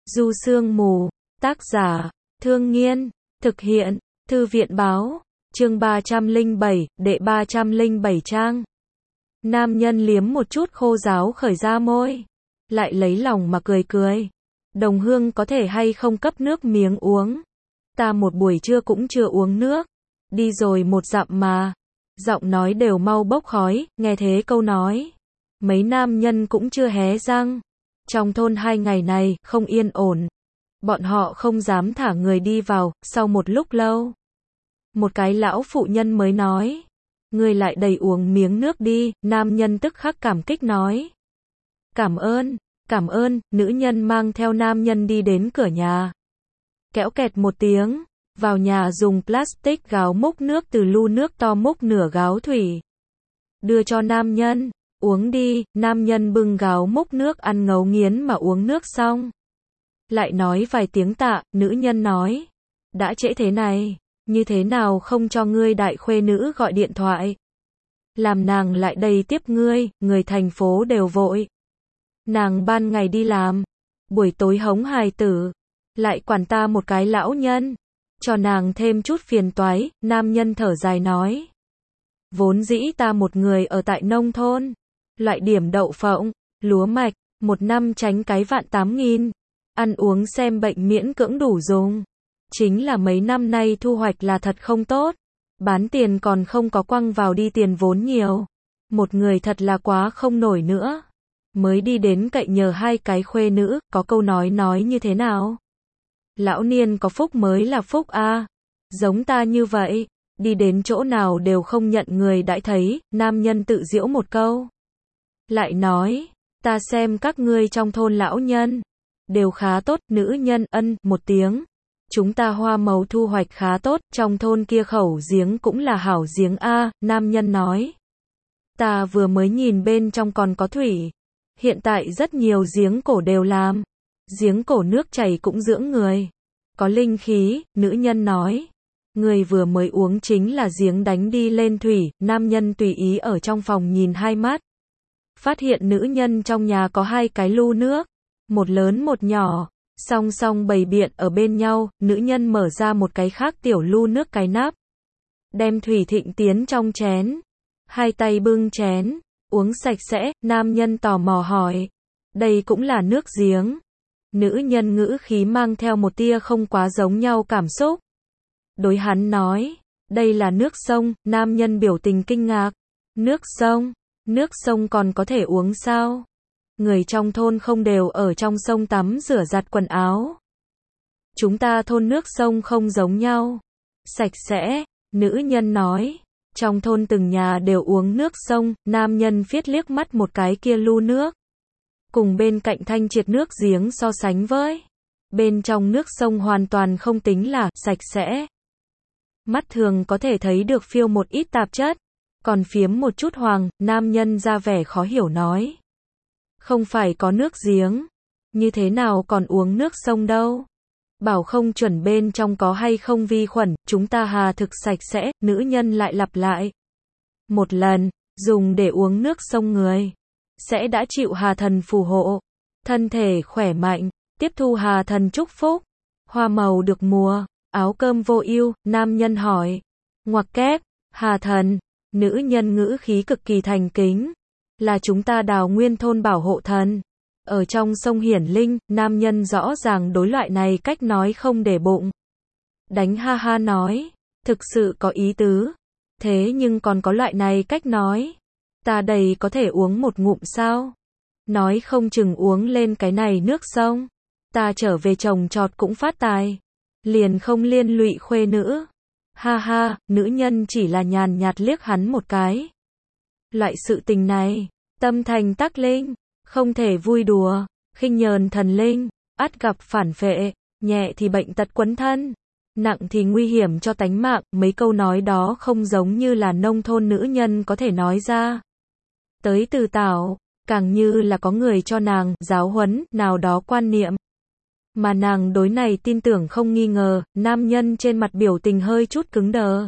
Du Sương Mù, tác giả, Thương Nghiên, thực hiện, Thư viện báo, chương 307, đệ 307 trang. Nam nhân liếm một chút khô ráo khởi ra môi, lại lấy lòng mà cười cười. Đồng Hương có thể hay không cấp nước miếng uống? Ta một buổi trưa cũng chưa uống nước, đi rồi một dặm mà. Giọng nói đều mau bốc khói, nghe thế câu nói. Mấy nam nhân cũng chưa hé răng. Trong thôn 2 ngày này, không yên ổn. Bọn họ không dám thả người đi vào, sau một lúc lâu. Một cái lão phụ nhân mới nói. Ngươi lại đầy uống miếng nước đi, nam nhân tức khắc cảm kích nói. Cảm ơn, nữ nhân mang theo nam nhân đi đến cửa nhà. Kéo kẹt một tiếng, vào nhà dùng plastic gáo múc nước từ lu nước to múc nửa gáo thủy. Đưa cho nam nhân, uống đi, nam nhân bưng gáo múc nước ăn ngấu nghiến mà uống nước xong. Lại nói vài tiếng tạ, nữ nhân nói. Đã trễ thế này, như thế nào không cho ngươi đại khuê nữ gọi điện thoại. Làm nàng lại đây tiếp ngươi, người thành phố đều vội. Nàng ban ngày đi làm, buổi tối hống hài tử, lại quản ta một cái lão nhân, cho nàng thêm chút phiền toái, nam nhân thở dài nói. Vốn dĩ ta một người ở tại nông thôn, loại điểm đậu phộng, lúa mạch, một năm tránh cái vạn 8.000, ăn uống xem bệnh miễn cưỡng đủ dùng. Chính là mấy năm nay thu hoạch là thật không tốt, bán tiền còn không có quăng vào đi tiền vốn nhiều. Một người thật là quá không nổi nữa. Mới đi đến cậy nhờ 2 cái khuê nữ, có câu nói như thế nào? Lão niên có phúc mới là phúc a. Giống ta như vậy, đi đến chỗ nào đều không nhận người đãi thấy, nam nhân tự giễu một câu. Lại nói, ta xem các ngươi trong thôn lão nhân, đều khá tốt, nữ nhân ân một tiếng. Chúng ta hoa màu thu hoạch khá tốt, trong thôn kia khẩu giếng cũng là hảo giếng a, nam nhân nói. Ta vừa mới nhìn bên trong còn có thủy. Hiện tại rất nhiều giếng cổ đều làm. Giếng cổ nước chảy cũng dưỡng người. Có linh khí, nữ nhân nói. Người vừa mới uống chính là giếng đánh đi lên thủy, nam nhân tùy ý ở trong phòng nhìn 2 mắt. Phát hiện nữ nhân trong nhà có 2 cái lu nước. Một lớn một nhỏ, song song bày biện ở bên nhau, nữ nhân mở ra một cái khác tiểu lu nước cái nắp. Đem thủy thịnh tiến trong chén. 2 tay bưng chén. Uống sạch sẽ, nam nhân tò mò hỏi. Đây cũng là nước giếng. Nữ nhân ngữ khí mang theo một tia không quá giống nhau cảm xúc. Đối hắn nói. Đây là nước sông, nam nhân biểu tình kinh ngạc. Nước sông còn có thể uống sao? Người trong thôn không đều ở trong sông tắm rửa giặt quần áo. Chúng ta thôn nước sông không giống nhau. Sạch sẽ, nữ nhân nói. Trong thôn từng nhà đều uống nước sông, nam nhân phiết liếc mắt một cái kia lu nước. Cùng bên cạnh thanh triệt nước giếng so sánh với. Bên trong nước sông hoàn toàn không tính là sạch sẽ. Mắt thường có thể thấy được phiêu một ít tạp chất. Còn phiếm một chút hoàng, nam nhân ra vẻ khó hiểu nói. Không phải có nước giếng. Như thế nào còn uống nước sông đâu. Bảo không chuẩn bên trong có hay không vi khuẩn, chúng ta hà thực sạch sẽ, nữ nhân lại lặp lại. Một lần, dùng để uống nước sông người. Sẽ đã chịu hà thần phù hộ. Thân thể khỏe mạnh, tiếp thu hà thần chúc phúc. Hoa màu được mùa, áo cơm vô ưu, nam nhân hỏi. Ngoặc kép, hà thần, nữ nhân ngữ khí cực kỳ thành kính. Là chúng ta Đào Nguyên thôn bảo hộ thần. Ở trong sông hiển linh, nam nhân rõ ràng đối loại này cách nói không để bụng. Đánh ha ha nói, thực sự có ý tứ. Thế nhưng còn có loại này cách nói. Ta đầy có thể uống một ngụm sao? Nói không chừng uống lên cái này nước sông. Ta trở về trồng trọt cũng phát tài. Liền không liên lụy khuê nữ. Ha ha, nữ nhân chỉ là nhàn nhạt liếc hắn một cái. Loại sự tình này, tâm thành tắc linh. Không thể vui đùa, khinh nhờn thần linh, ắt gặp phản phệ, nhẹ thì bệnh tật quấn thân, nặng thì nguy hiểm cho tánh mạng, mấy câu nói đó không giống như là nông thôn nữ nhân có thể nói ra. Tới từ tảo, càng như là có người cho nàng giáo huấn nào đó quan niệm. Mà nàng đối này tin tưởng không nghi ngờ, nam nhân trên mặt biểu tình hơi chút cứng đờ.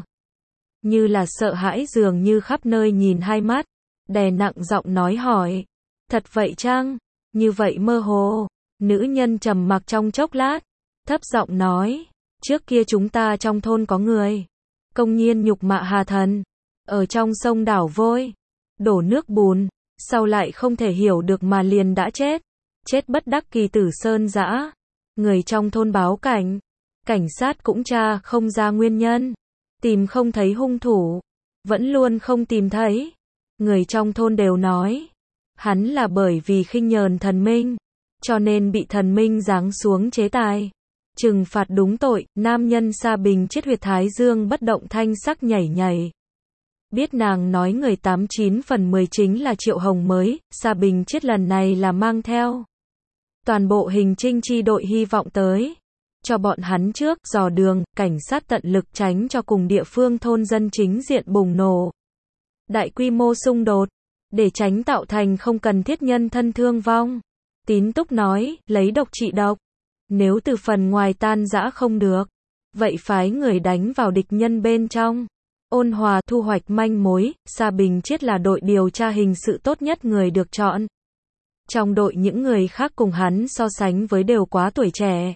Như là sợ hãi dường như khắp nơi nhìn 2 mắt, đè nặng giọng nói hỏi. Thật vậy chăng? Như vậy mơ hồ. Nữ nhân trầm mặc trong chốc lát, thấp giọng nói, trước kia chúng ta trong thôn có người công nhiên nhục mạ Hà Thần, ở trong sông đảo vôi, đổ nước bùn, sau lại không thể hiểu được mà liền đã chết, chết bất đắc kỳ tử sơn dã. Người trong thôn báo cảnh, cảnh sát cũng tra không ra nguyên nhân, tìm không thấy hung thủ, vẫn luôn không tìm thấy. Người trong thôn đều nói, hắn là bởi vì khinh nhờn thần minh, cho nên bị thần minh giáng xuống chế tài, trừng phạt đúng tội. Nam nhân Sa Bình Chiết huyệt thái dương bất động thanh sắc nhảy nhảy. Biết nàng nói người 89 phần 10 chính là Triệu Hồng mới, Sa Bình Chiết lần này là mang theo toàn bộ hình trinh chi đội hy vọng tới, cho bọn hắn trước dò đường, cảnh sát tận lực tránh cho cùng địa phương thôn dân chính diện bùng nổ đại quy mô xung đột, để tránh tạo thành không cần thiết nhân thân thương vong. Tín Túc nói, lấy độc trị độc, nếu từ phần ngoài tan rã không được, vậy phái người đánh vào địch nhân bên trong. Ôn hòa thu hoạch manh mối, Sa Bình Chiết là đội điều tra hình sự tốt nhất người được chọn. Trong đội những người khác cùng hắn so sánh với đều quá tuổi trẻ.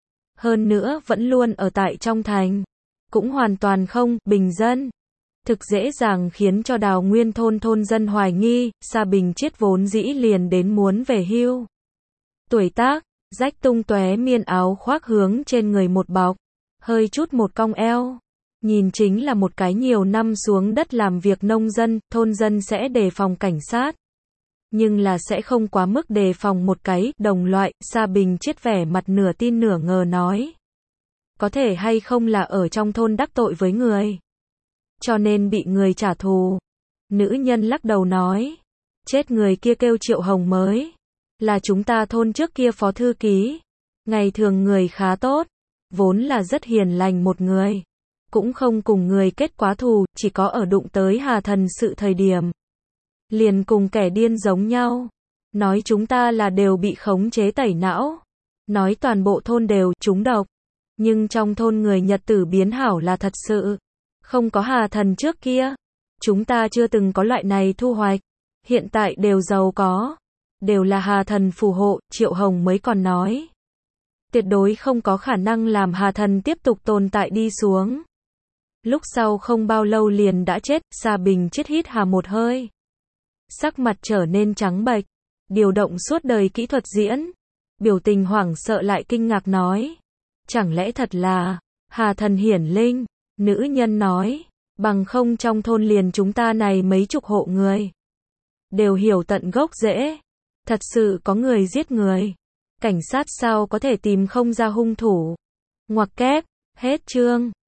Hơn nữa vẫn luôn ở tại trong thành. Cũng hoàn toàn không bình dân. Thực dễ dàng khiến cho Đào Nguyên thôn thôn dân hoài nghi, Sa Bình Chiết vốn dĩ liền đến muốn về hưu. Tuổi tác, rách tung tóe miên áo khoác hướng trên người một bọc, hơi chút một cong eo. Nhìn chính là một cái nhiều năm xuống đất làm việc nông dân, thôn dân sẽ đề phòng cảnh sát. Nhưng là sẽ không quá mức đề phòng một cái đồng loại. Sa Bình Chiết vẻ mặt nửa tin nửa ngờ nói. Có thể hay không là ở trong thôn đắc tội với người, cho nên bị người trả thù. Nữ nhân lắc đầu nói. Chết người kia kêu Triệu Hồng mới, là chúng ta thôn trước kia phó thư ký. Ngày thường người khá tốt, vốn là rất hiền lành một người. Cũng không cùng người kết quá thù, chỉ có ở đụng tới Hà Thần sự thời điểm. Liền cùng kẻ điên giống nhau. Nói chúng ta là đều bị khống chế tẩy não. Nói toàn bộ thôn đều trúng độc. Nhưng trong thôn người Nhật tử biến hảo là thật sự. Không có Hà Thần trước kia. Chúng ta chưa từng có loại này thu hoạch. Hiện tại đều giàu có. Đều là Hà Thần phù hộ, Triệu Hồng mới còn nói. Tuyệt đối không có khả năng làm Hà Thần tiếp tục tồn tại đi xuống. Lúc sau không bao lâu liền đã chết. Sa Bình Chiết hít hà một hơi, sắc mặt trở nên trắng bệch, điều động suốt đời kỹ thuật diễn, biểu tình hoảng sợ lại kinh ngạc nói. Chẳng lẽ thật là Hà Thần hiển linh? Nữ nhân nói, bằng không trong thôn liền chúng ta này mấy chục hộ người đều hiểu tận gốc rễ. Thật sự có người giết người, cảnh sát sao có thể tìm không ra hung thủ. Ngoặc kép, hết chương.